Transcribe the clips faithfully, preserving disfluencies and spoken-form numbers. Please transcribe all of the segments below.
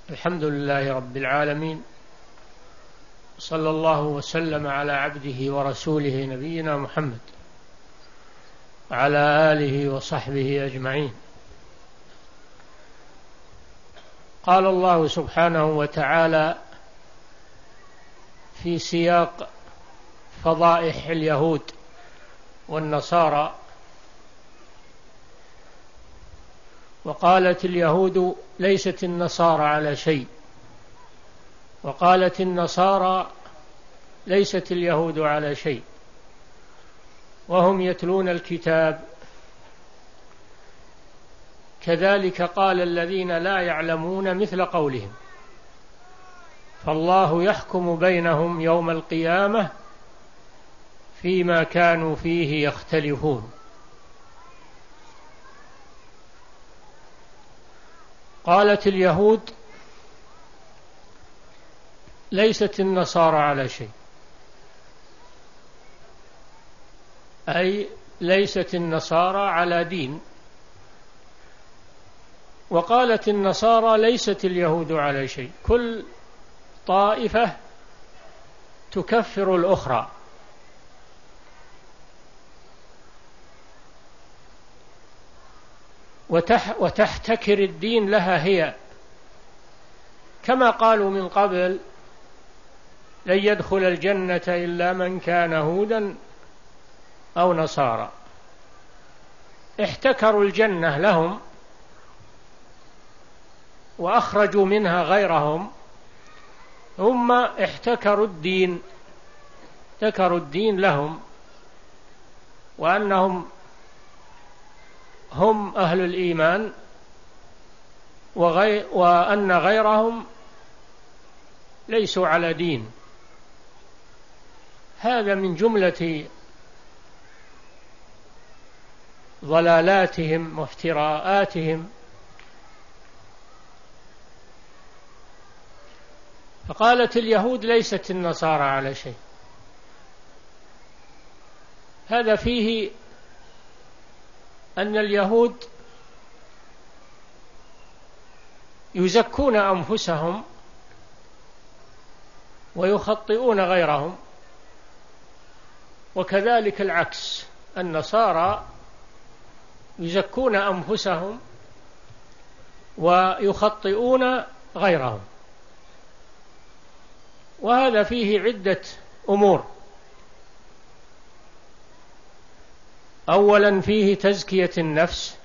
الحمد لله رب العالمين، صلى الله وسلم على عبده ورسوله نبينا محمد وعلى آله وصحبه أجمعين. قال الله سبحانه وتعالى في سياق فضائح اليهود والنصارى: وقالت اليهود ليست النصارى على شيء، وقالت النصارى ليست اليهود على شيء، وهم يتلون الكتاب. كذلك قال الذين لا يعلمون مثل قولهم، فالله يحكم بينهم يوم القيامة فيما كانوا فيه يختلفون. قالت اليهود ليست النصارى على شيء، أي ليست النصارى على دين. وقالت النصارى ليست اليهود على شيء. كل طائفة تكفر الأخرى، وتحتكر الدين لها هي، كما قالوا من قبل: لن يدخل الجنة إلا من كان هودا أو نصارى. احتكروا الجنة لهم وأخرجوا منها غيرهم، ثم احتكروا الدين، احتكروا الدين لهم، وأنهم هم أهل الإيمان، وغير وأن غيرهم ليسوا على دين. هذا من جملة ضلالاتهم وافتراءاتهم. فقالت اليهود ليست النصارى على شيء. هذا فيه أن اليهود يزكون أنفسهم ويخطئون غيرهم، وكذلك العكس، النصارى يزكون أنفسهم ويخطئون غيرهم. وهذا فيه عدة أمور. أولا فيه تزكية النفس،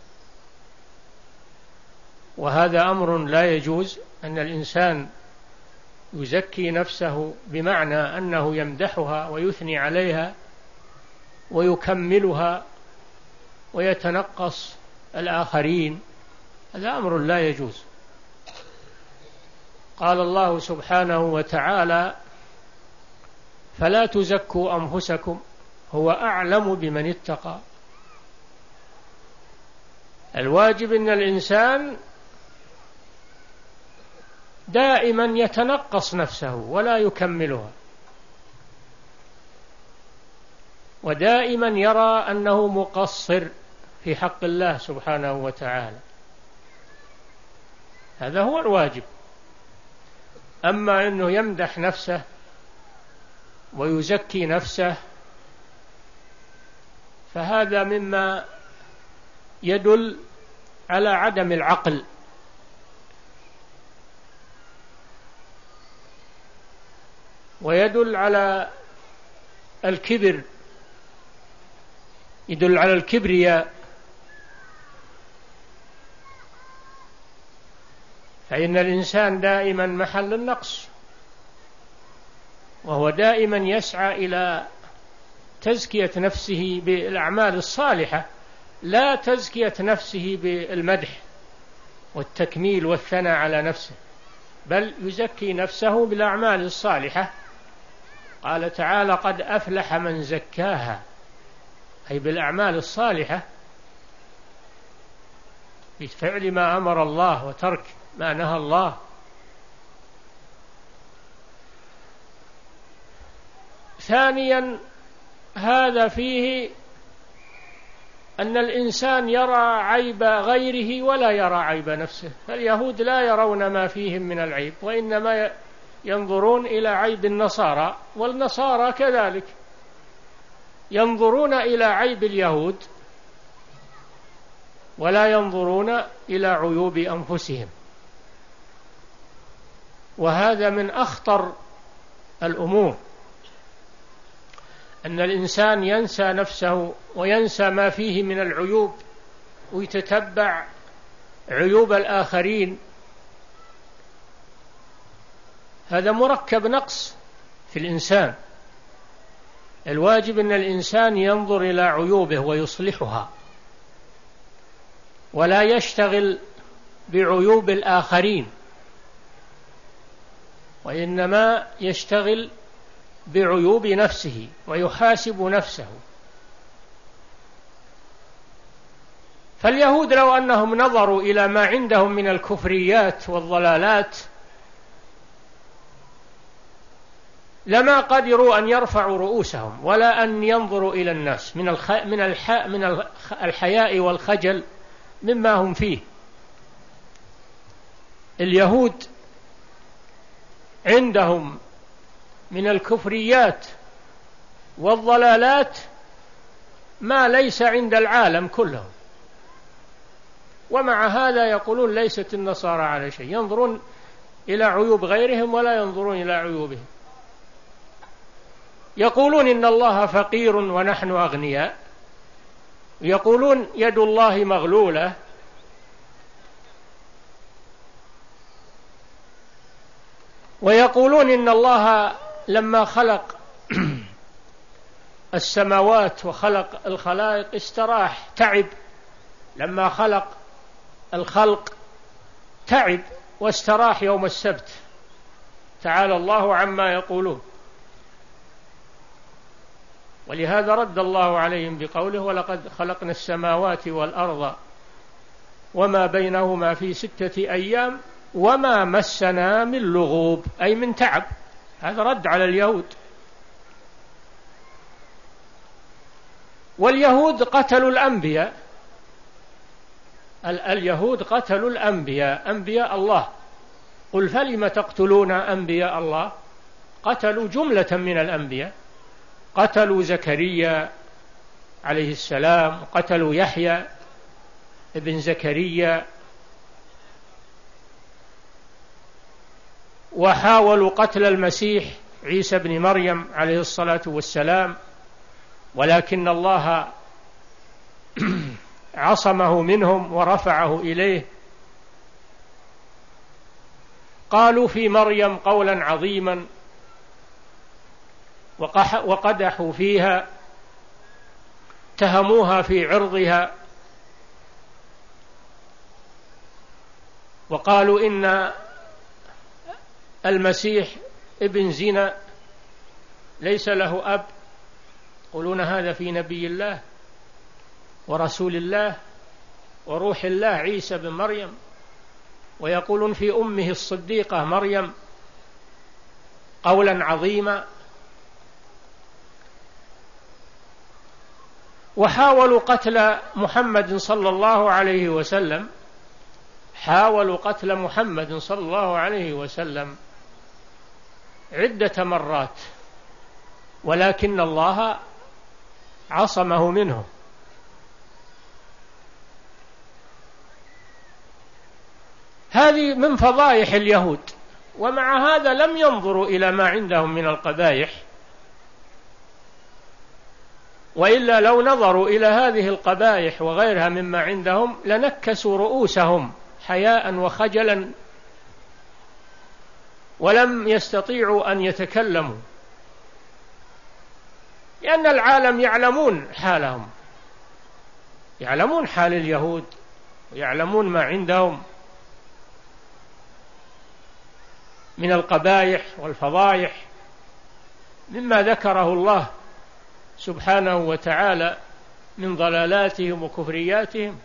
وهذا أمر لا يجوز، أن الإنسان يزكي نفسه بمعنى أنه يمدحها ويثني عليها ويكملها ويتنقص الآخرين، هذا أمر لا يجوز. قال الله سبحانه وتعالى: فلا تزكوا أنفسكم هو أعلم بمن اتقى. الواجب أن الإنسان دائما يتنقص نفسه ولا يكملها، ودائما يرى أنه مقصر في حق الله سبحانه وتعالى. هذا هو الواجب. أما أنه يمدح نفسه ويزكي نفسه فهذا مما يدل على عدم العقل، ويدل على الكبر، يدل على الكبرياء. فإن الإنسان دائما محل النقص، وهو دائما يسعى إلى تزكية نفسه بالأعمال الصالحة، لا تزكية نفسه بالمدح والتكميل والثناء على نفسه، بل يزكي نفسه بالأعمال الصالحة. قال تعالى: قد أفلح من زكاها، أي بالأعمال الصالحة، بفعل ما أمر الله وترك ما نهى الله. ثانيا هذا فيه أن الإنسان يرى عيب غيره ولا يرى عيب نفسه. فاليهود لا يرون ما فيهم من العيب، وإنما ينظرون إلى عيب النصارى، والنصارى كذلك ينظرون إلى عيب اليهود ولا ينظرون إلى عيوب أنفسهم. وهذا من أخطر الأمور، أن الإنسان ينسى نفسه وينسى ما فيه من العيوب ويتتبع عيوب الآخرين. هذا مركب نقص في الإنسان. الواجب أن الإنسان ينظر إلى عيوبه ويصلحها، ولا يشتغل بعيوب الآخرين، وإنما يشتغل بعيوب نفسه ويحاسب نفسه. فاليهود لو أنهم نظروا إلى ما عندهم من الكفريات والضلالات لما قدروا أن يرفعوا رؤوسهم ولا أن ينظروا إلى الناس من الخ... من الح... من الحياء والخجل مما هم فيه. اليهود عندهم من الكفريات والضلالات ما ليس عند العالم كله، ومع هذا يقولون ليست النصارى على شيء، ينظرون إلى عيوب غيرهم ولا ينظرون إلى عيوبهم. يقولون إن الله فقير ونحن أغنياء، يقولون يد الله مغلولة، ويقولون إن الله لما خلق السماوات وخلق الخلائق استراح تعب، لما خلق الخلق تعب واستراح يوم السبت. تعالى الله عما يقولون. ولهذا رد الله عليهم بقوله ولقد خلقنا السماوات والأرض وما بينهما في ستة أيام وما مسنا من لغوب، أي من تعب. هذا رد على اليهود. واليهود قتلوا الأنبياء، اليهود قتلوا الأنبياء، أنبياء الله. قل فلم تقتلون أنبياء الله؟ قتلوا جملة من الأنبياء، قتلوا زكريا عليه السلام، قتلوا يحيى ابن زكريا، وحاولوا قتل المسيح عيسى بن مريم عليه الصلاة والسلام، ولكن الله عصمه منهم ورفعه إليه. قالوا في مريم قولا عظيما وقدحوا فيها، اتهموها في عرضها، وقالوا إن المسيح ابن زنا ليس له أب. يقولون هذا في نبي الله ورسول الله وروح الله عيسى بن مريم، ويقولون في أمه الصديقة مريم قولا عظيما. وحاولوا قتل محمد صلى الله عليه وسلم، حاولوا قتل محمد صلى الله عليه وسلم عدة مرات، ولكن الله عصمه منه. هذه من فضائح اليهود، ومع هذا لم ينظروا إلى ما عندهم من القبائح، وإلا لو نظروا إلى هذه القبائح وغيرها مما عندهم لنكسوا رؤوسهم حياء وخجلا ولم يستطيعوا أن يتكلموا، لأن العالم يعلمون حالهم، يعلمون حال اليهود ويعلمون ما عندهم من القبائح والفضائح مما ذكره الله سبحانه وتعالى من ضلالاتهم وكفرياتهم.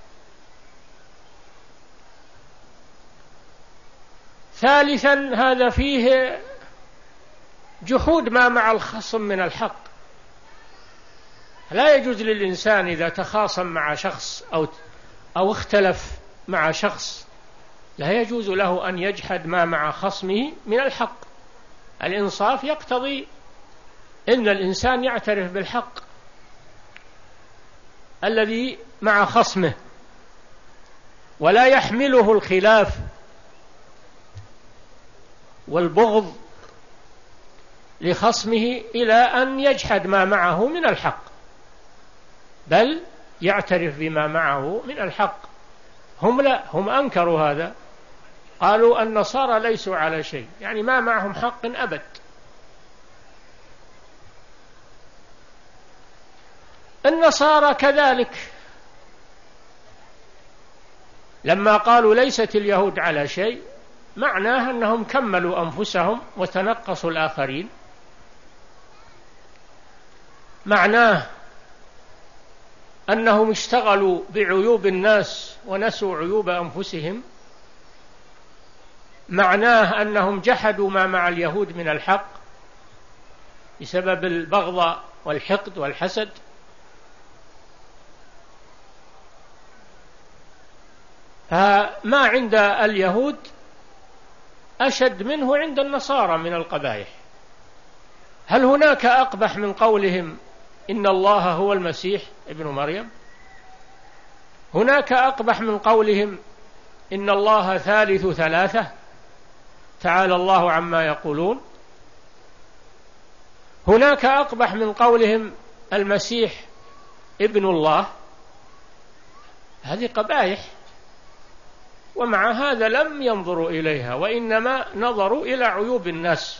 ثالثا، هذا فيه جحود ما مع الخصم من الحق، لا يجوز للإنسان إذا تخاصم مع شخص أو أو اختلف مع شخص لا يجوز له أن يجحد ما مع خصمه من الحق. الإنصاف يقتضي إن الإنسان يعترف بالحق الذي مع خصمه ولا يحمله الخلاف والبغض لخصمه إلى أن يجحد ما معه من الحق، بل يعترف بما معه من الحق. هم لا، هم أنكروا هذا، قالوا النصارى ليسوا على شيء، يعني ما معهم حق أبد. النصارى كذلك لما قالوا ليست اليهود على شيء معناه أنهم كملوا أنفسهم وتنقصوا الآخرين، معناه أنهم اشتغلوا بعيوب الناس ونسوا عيوب أنفسهم، معناه أنهم جحدوا ما مع اليهود من الحق بسبب البغض والحقد والحسد. فما عند اليهود أشد منه عند النصارى من القبائح. هل هناك أقبح من قولهم إن الله هو المسيح ابن مريم؟ هناك أقبح من قولهم إن الله ثالث ثلاثة تعالى الله عما يقولون؟ هناك أقبح من قولهم المسيح ابن الله؟ هذه قبائح، ومع هذا لم ينظروا إليها، وإنما نظروا إلى عيوب الناس.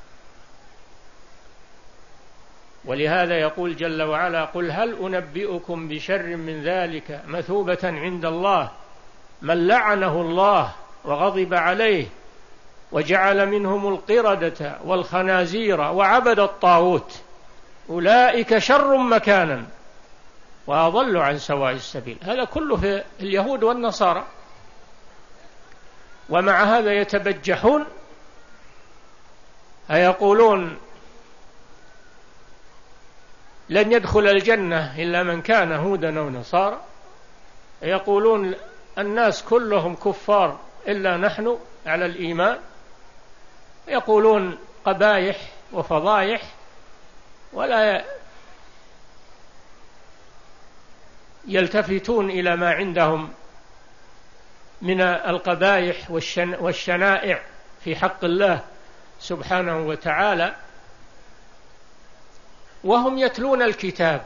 ولهذا يقول جل وعلا: قل هل أنبئكم بشر من ذلك مثوبة عند الله من لعنه الله وغضب عليه وجعل منهم القردة والخنازير وعبد الطاغوت أولئك شر مكانا وأضل عن سواء السبيل. هذا كله في اليهود والنصارى، ومع هذا يتبجحون، أيقولون لن يدخل الجنة إلا من كان هودا أو نصارى، يقولون الناس كلهم كفار إلا نحن على الإيمان، يقولون قبائح وفضايح ولا يلتفتون إلى ما عندهم من القبائح والشنائع في حق الله سبحانه وتعالى، وهم يتلون الكتاب.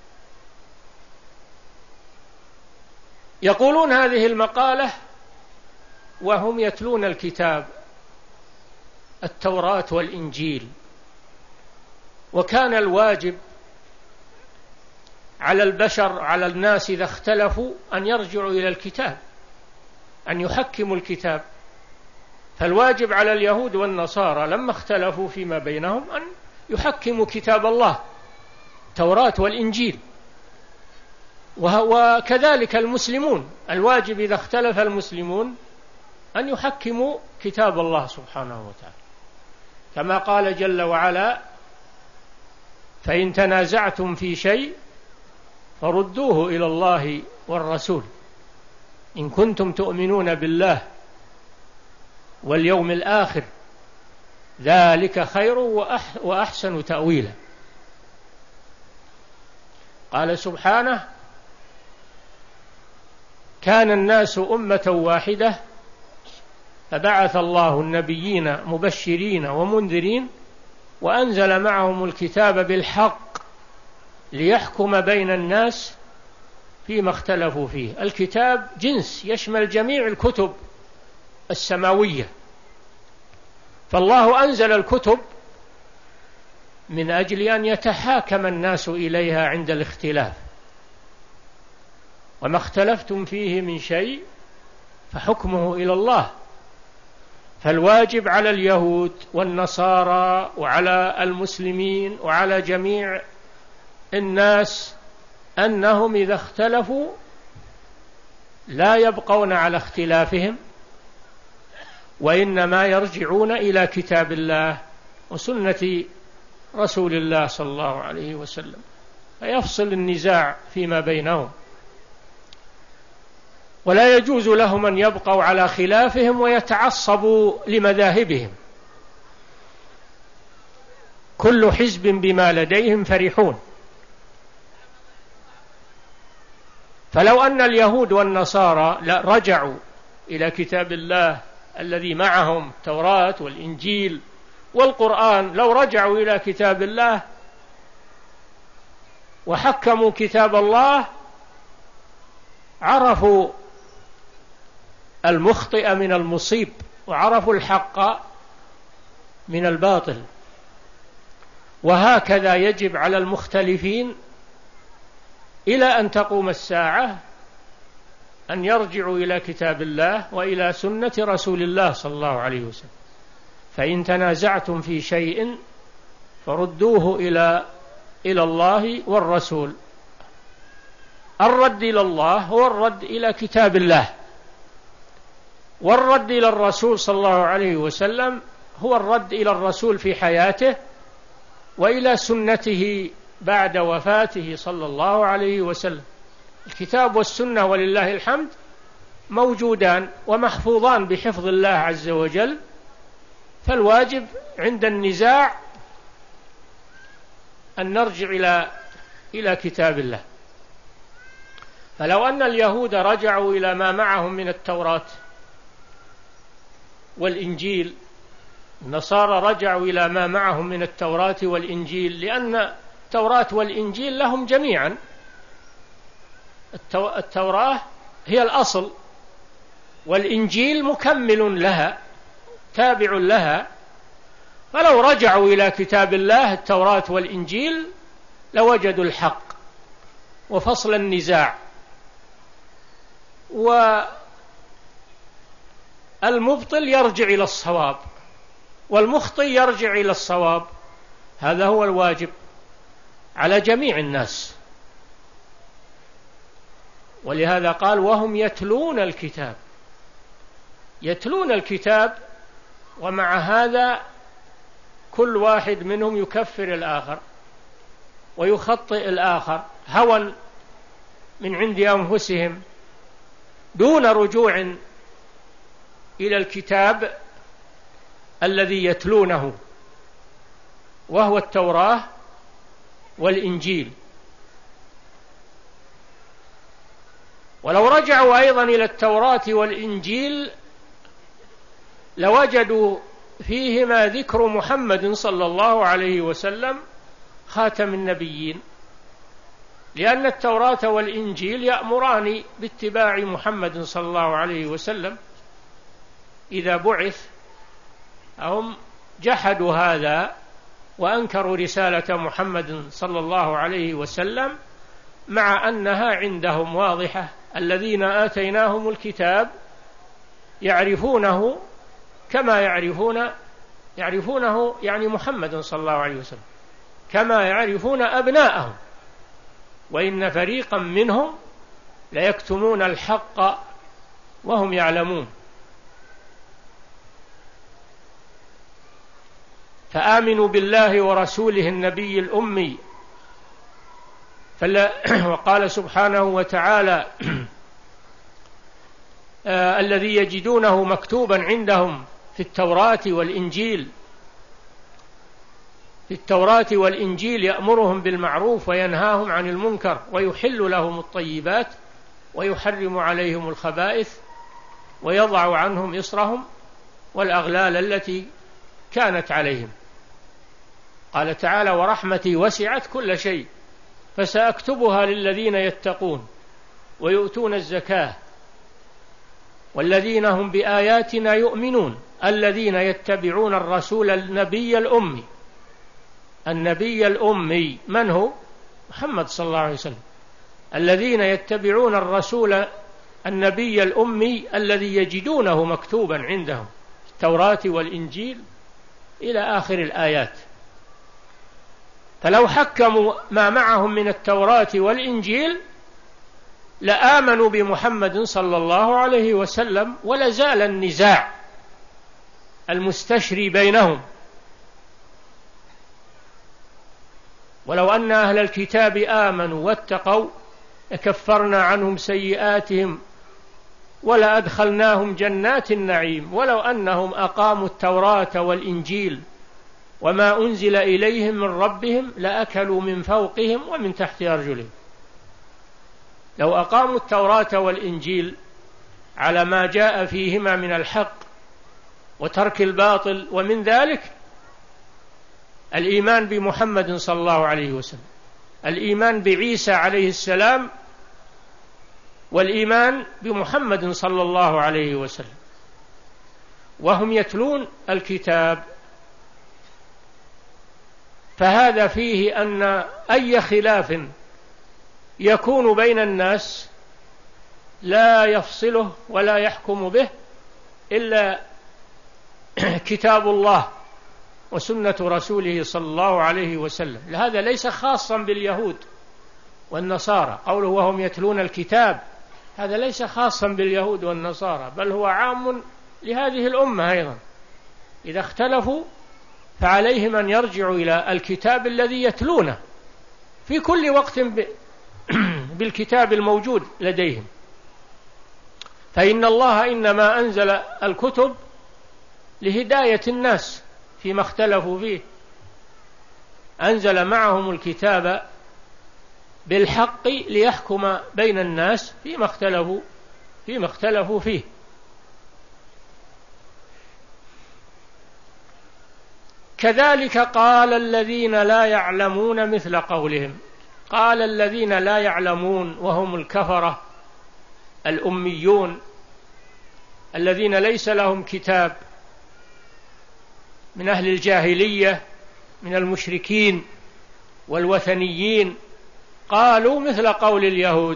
يقولون هذه المقالة وهم يتلون الكتاب التوراة والإنجيل. وكان الواجب على البشر على الناس إذا اختلفوا أن يرجعوا إلى الكتاب، أن يحكموا الكتاب. فالواجب على اليهود والنصارى لما اختلفوا فيما بينهم أن يحكموا كتاب الله التوراة والإنجيل. وكذلك المسلمون الواجب إذا اختلف المسلمون أن يحكموا كتاب الله سبحانه وتعالى، كما قال جل وعلا: فإن تنازعتم في شيء فردوه إلى الله والرسول إن كنتم تؤمنون بالله واليوم الآخر ذلك خير وأحسن تأويلا. قال سبحانه: كان الناس أمة واحدة فبعث الله النبيين مبشرين ومنذرين وأنزل معهم الكتاب بالحق ليحكم بين الناس فيما اختلفوا فيه. الكتاب جنس يشمل جميع الكتب السماوية، فالله أنزل الكتب من أجل أن يتحاكم الناس إليها عند الاختلاف، وما اختلفتم فيه من شيء فحكمه إلى الله. فالواجب على اليهود والنصارى وعلى المسلمين وعلى جميع الناس أنهم إذا اختلفوا لا يبقون على اختلافهم، وإنما يرجعون إلى كتاب الله وسنة رسول الله صلى الله عليه وسلم. فيفصل النزاع فيما بينهم، ولا يجوز لهم أن يبقوا على خلافهم ويتعصبوا لمذاهبهم. كل حزب بما لديهم فرحون. فلو أن اليهود والنصارى رجعوا إلى كتاب الله الذي معهم التوراة والإنجيل والقرآن، لو رجعوا إلى كتاب الله وحكموا كتاب الله عرفوا المخطئ من المصيب، وعرفوا الحق من الباطل. وهكذا يجب على المختلفين إلى أن تقوم الساعة أن يرجعوا إلى كتاب الله وإلى سنة رسول الله صلى الله عليه وسلم. فإن تنازعتم في شيء فردوه إلى إلى الله والرسول. الرد إلى الله هو الرد إلى كتاب الله، والرد إلى الرسول صلى الله عليه وسلم هو الرد إلى الرسول في حياته وإلى سنته بعد وفاته صلى الله عليه وسلم. الكتاب والسنة ولله الحمد موجودان ومحفوظان بحفظ الله عز وجل، فالواجب عند النزاع أن نرجع إلى إلى كتاب الله. فلو أن اليهود رجعوا إلى ما معهم من التوراة والإنجيل، النصارى رجعوا إلى ما معهم من التوراة والإنجيل، لأن التوراة والإنجيل لهم جميعا. التوراة هي الأصل، والإنجيل مكمل لها تابع لها. فلو رجعوا إلى كتاب الله التوراة والإنجيل لوجدوا الحق وفصل النزاع، والمبطل يرجع إلى الصواب والمخطئ يرجع إلى الصواب. هذا هو الواجب على جميع الناس. ولهذا قال وهم يتلون الكتاب، يتلون الكتاب، ومع هذا كل واحد منهم يكفر الآخر ويخطئ الآخر هوى من عند أنفسهم دون رجوع إلى الكتاب الذي يتلونه وهو التوراة والإنجيل. ولو رجعوا أيضا إلى التوراة والإنجيل لوجدوا فيهما ذكر محمد صلى الله عليه وسلم خاتم النبيين، لأن التوراة والإنجيل يأمران باتباع محمد صلى الله عليه وسلم إذا بعث. هم جحدوا هذا وأنكروا رسالة محمد صلى الله عليه وسلم، مع أنها عندهم واضحة. الذين آتيناهم الكتاب يعرفونه كما يعرفون يعرفونه يعني محمد صلى الله عليه وسلم كما يعرفون أبناءهم، وإن فريقا منهم ليكتمون الحق وهم يعلمون. فآمنوا بالله ورسوله النبي الأمي. وقال سبحانه وتعالى آه الذي يجدونه مكتوبا عندهم في التوراة والإنجيل. في التوراة والإنجيل يأمرهم بالمعروف وينهاهم عن المنكر ويحل لهم الطيبات ويحرم عليهم الخبائث ويضع عنهم إصرهم والأغلال التي كانت عليهم. قال تعالى ورحمتي وسعت كل شيء فسأكتبها للذين يتقون ويؤتون الزكاة والذين هم بآياتنا يؤمنون الذين يتبعون الرسول النبي الأمي. النبي الأمي من هو؟ محمد صلى الله عليه وسلم. الذين يتبعون الرسول النبي الأمي الذي يجدونه مكتوبا عندهم في التوراة والإنجيل إلى آخر الآيات. فلو حكموا ما معهم من التوراة والإنجيل لآمنوا بمحمد صلى الله عليه وسلم ولزال النزاع المستشري بينهم. ولو أن أهل الكتاب آمنوا واتقوا لكفرنا عنهم سيئاتهم ولأدخلناهم جنات النعيم ولو أنهم أقاموا التوراة والإنجيل وما أنزل إليهم من ربهم لأكلوا من فوقهم ومن تحت أرجلهم. لو أقاموا التوراة والإنجيل على ما جاء فيهما من الحق وترك الباطل، ومن ذلك الإيمان بمحمد صلى الله عليه وسلم، الإيمان بعيسى عليه السلام، والإيمان بمحمد صلى الله عليه وسلم، وهم يتلون الكتاب. فهذا فيه أن أي خلاف يكون بين الناس لا يفصله ولا يحكم به إلا كتاب الله وسنة رسوله صلى الله عليه وسلم. هذا ليس خاصا باليهود والنصارى، قوله وهم يتلون الكتاب هذا ليس خاصا باليهود والنصارى، بل هو عام لهذه الأمة أيضا. إذا اختلفوا فعليهم أن يرجعوا إلى الكتاب الذي يتلونه في كل وقت بالكتاب الموجود لديهم، فإن الله إنما أنزل الكتب لهداية الناس فيما اختلفوا فيه، أنزل معهم الكتاب بالحق ليحكم بين الناس فيما اختلفوا فيما اختلفوا فيه. كذلك قال الذين لا يعلمون مثل قولهم. قال الذين لا يعلمون وهم الكفرة الأميون الذين ليس لهم كتاب من أهل الجاهلية من المشركين والوثنيين، قالوا مثل قول اليهود،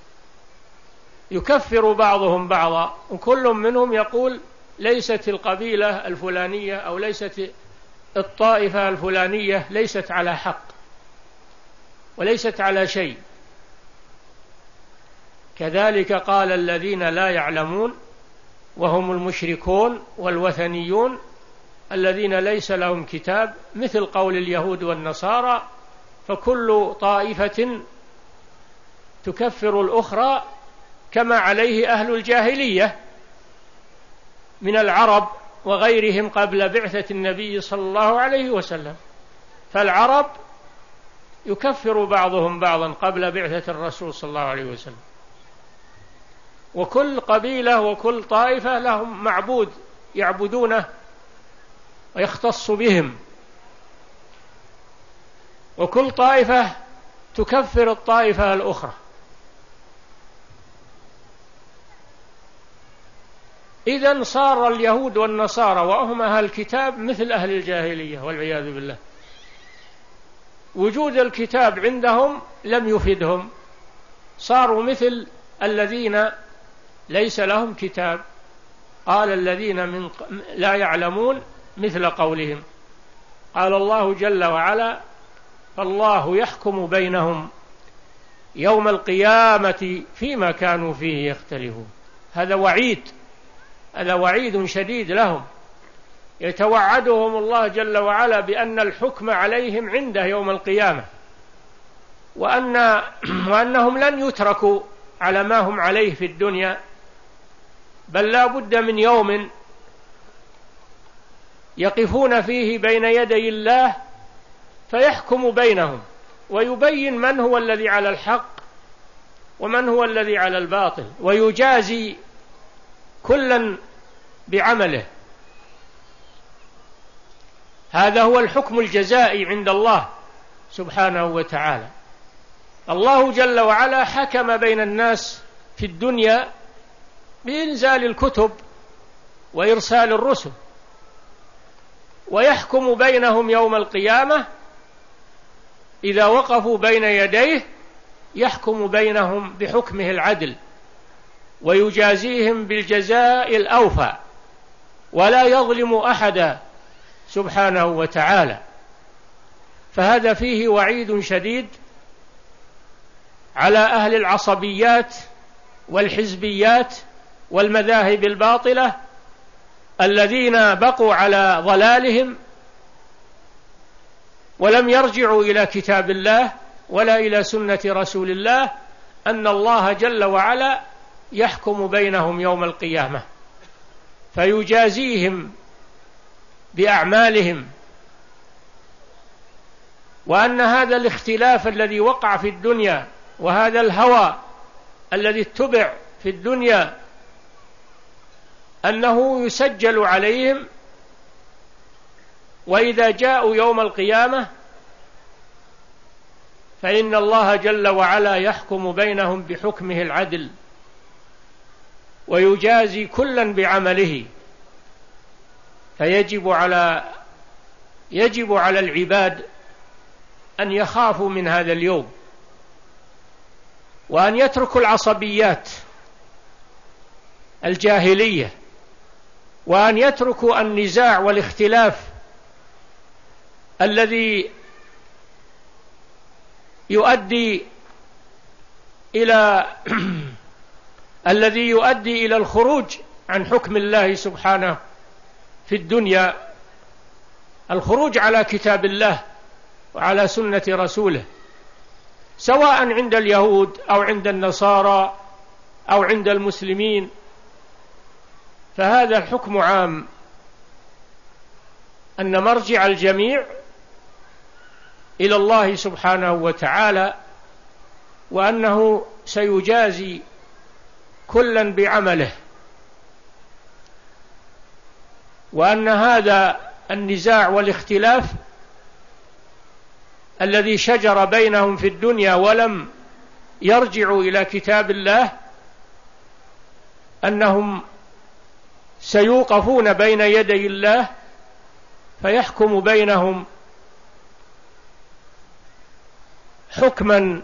يكفر بعضهم بعضا، وكل منهم يقول ليست القبيلة الفلانية أو ليست الطائفة الفلانية ليست على حق وليست على شيء. كذلك قال الذين لا يعلمون وهم المشركون والوثنيون الذين ليس لهم كتاب مثل قول اليهود والنصارى، فكل طائفة تكفر الأخرى كما عليه أهل الجاهلية من العرب وغيرهم قبل بعثة النبي صلى الله عليه وسلم. فالعرب يكفر بعضهم بعضا قبل بعثة الرسول صلى الله عليه وسلم، وكل قبيلة وكل طائفة لهم معبود يعبدونه ويختص بهم، وكل طائفة تكفر الطائفة الأخرى. إذن صار اليهود والنصارى وهم أهل الكتاب مثل أهل الجاهلية والعياذ بالله. وجود الكتاب عندهم لم يفدهم، صاروا مثل الذين ليس لهم كتاب. قال الذين من لا يعلمون مثل قولهم. قال الله جل وعلا فالله يحكم بينهم يوم القيامة فيما كانوا فيه يختلفون. هذا وعيد، هذا وعيد شديد لهم، يتوعدهم الله جل وعلا بأن الحكم عليهم عنده يوم القيامة، وأن وأنهم لن يتركوا على ما هم عليه في الدنيا، بل لا بد من يوم يقفون فيه بين يدي الله فيحكم بينهم ويبين من هو الذي على الحق ومن هو الذي على الباطل، ويجازي كلا بعمله. هذا هو الحكم الجزائي عند الله سبحانه وتعالى. الله جل وعلا حكم بين الناس في الدنيا بإنزال الكتب وإرسال الرسل، ويحكم بينهم يوم القيامة إذا وقفوا بين يديه، يحكم بينهم بحكمه العدل ويجازيهم بالجزاء الأوفى، ولا يظلم أحدا سبحانه وتعالى. فهذا فيه وعيد شديد على أهل العصبيات والحزبيات والمذاهب الباطلة الذين بقوا على ضلالهم ولم يرجعوا إلى كتاب الله ولا إلى سنة رسول الله أن الله جل وعلا يحكم بينهم يوم القيامة فيجازيهم بأعمالهم، وأن هذا الاختلاف الذي وقع في الدنيا وهذا الهوى الذي اتبع في الدنيا أنه يسجل عليهم، وإذا جاءوا يوم القيامة فإن الله جل وعلا يحكم بينهم بحكمه العدل ويجازي كلا بعمله. فيجب على يجب على العباد أن يخافوا من هذا اليوم، وأن يتركوا العصبيات الجاهلية، وأن يتركوا النزاع والاختلاف الذي يؤدي إلى الذي يؤدي إلى الخروج عن حكم الله سبحانه في الدنيا، الخروج على كتاب الله وعلى سنة رسوله، سواء عند اليهود أو عند النصارى أو عند المسلمين، فهذا الحكم عام، أن مرجع الجميع إلى الله سبحانه وتعالى، وأنه سيجازي كلا بعمله، وأن هذا النزاع والاختلاف الذي شجر بينهم في الدنيا ولم يرجعوا إلى كتاب الله أنهم سيوقفون بين يدي الله فيحكم بينهم حكما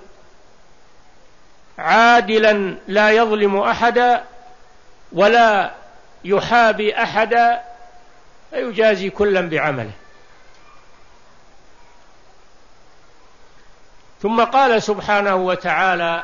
عادلا لا يظلم أحدا ولا يحابي أحدا، فيجازي كلا بعمله. ثم قال سبحانه وتعالى: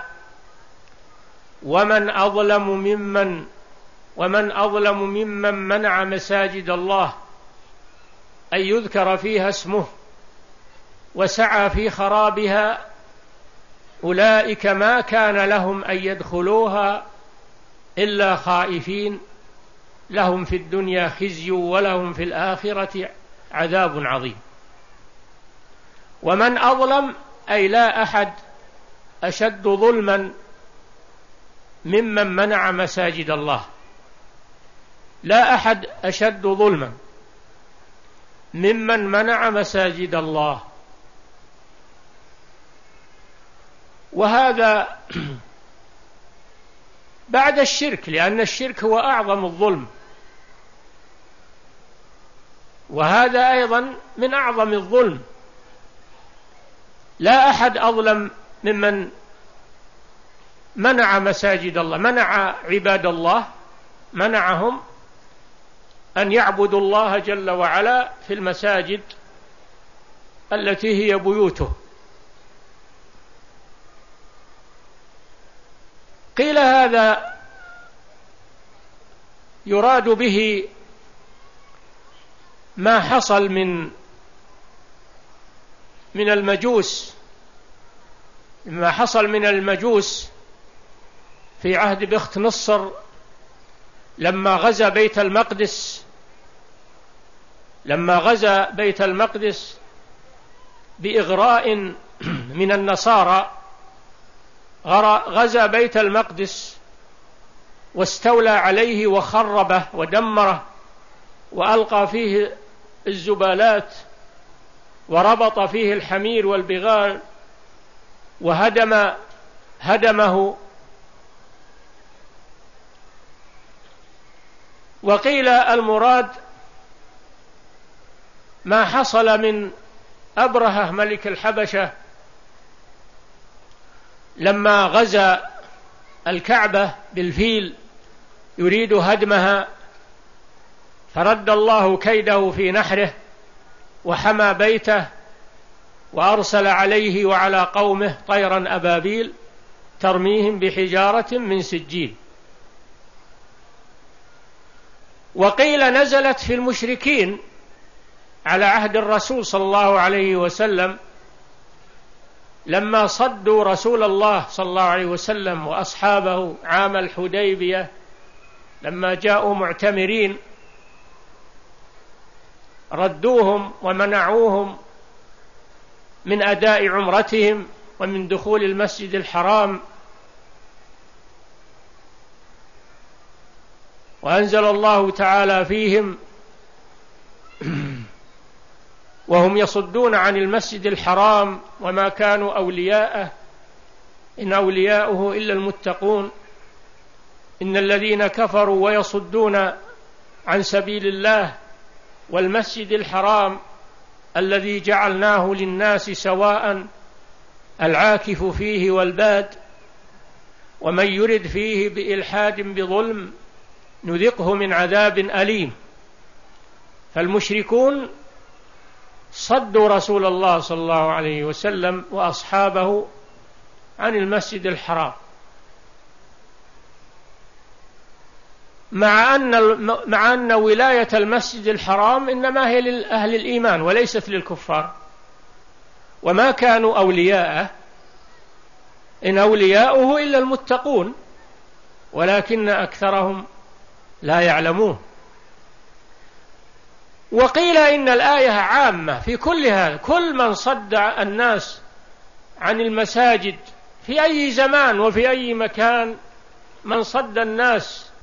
ومن أظلم ممن ومن أظلم ممن منع مساجد الله أن يذكر فيها اسمه وسعى في خرابها أولئك ما كان لهم أن يدخلوها إلا خائفين لهم في الدنيا خزي ولهم في الآخرة عذاب عظيم. ومن أظلم أي لا أحد أشد ظلما ممن منع مساجد الله، لا أحد أشد ظلما ممن منع مساجد الله. وهذا بعد الشرك، لأن الشرك هو أعظم الظلم، وهذا أيضا من أعظم الظلم. لا أحد أظلم ممن منع مساجد الله، منع عباد الله، منعهم أن يعبدوا الله جل وعلا في المساجد التي هي بيوته. قيل هذا يراد به ما حصل من من المجوس ما حصل من المجوس في عهد بخت نصر لما غزا بيت المقدس لما غزا بيت المقدس بإغراء من النصارى، غزا بيت المقدس واستولى عليه وخربه ودمره وألقى فيه الزبالات وربط فيه الحمير والبغال وهدم هدمه. وقيل المراد ما حصل من أبرهة ملك الحبشة لما غزا الكعبة بالفيل يريد هدمها، فرد الله كيده في نحره وحمى بيته وأرسل عليه وعلى قومه طيرا أبابيل ترميهم بحجارة من سجيل. وقيل نزلت في المشركين على عهد الرسول صلى الله عليه وسلم لما صدوا رسول الله صلى الله عليه وسلم وأصحابه عام الحديبية لما جاءوا معتمرين، ردوهم ومنعوهم من أداء عمرتهم ومن دخول المسجد الحرام، وأنزل الله تعالى فيهم وهم يصدون عن المسجد الحرام وما كانوا أولياءه إن أولياؤه إلا المتقون، إن الذين كفروا ويصدون عن سبيل الله والمسجد الحرام الذي جعلناه للناس سواء العاكف فيه والباد ومن يرد فيه بإلحاد بظلم نذقه من عذاب أليم. فالمشركون صدوا رسول الله صلى الله عليه وسلم وأصحابه عن المسجد الحرام، مع أن مع أن ولاية المسجد الحرام إنما هي لأهل الإيمان وليست للكفار، وما كانوا أولياءه إن أولياؤه إلا المتقون ولكن أكثرهم لا يعلمون. وقيل إن الآية عامة في كل هذا، كل من صد الناس عن المساجد في أي زمان وفي أي مكان، من صد الناس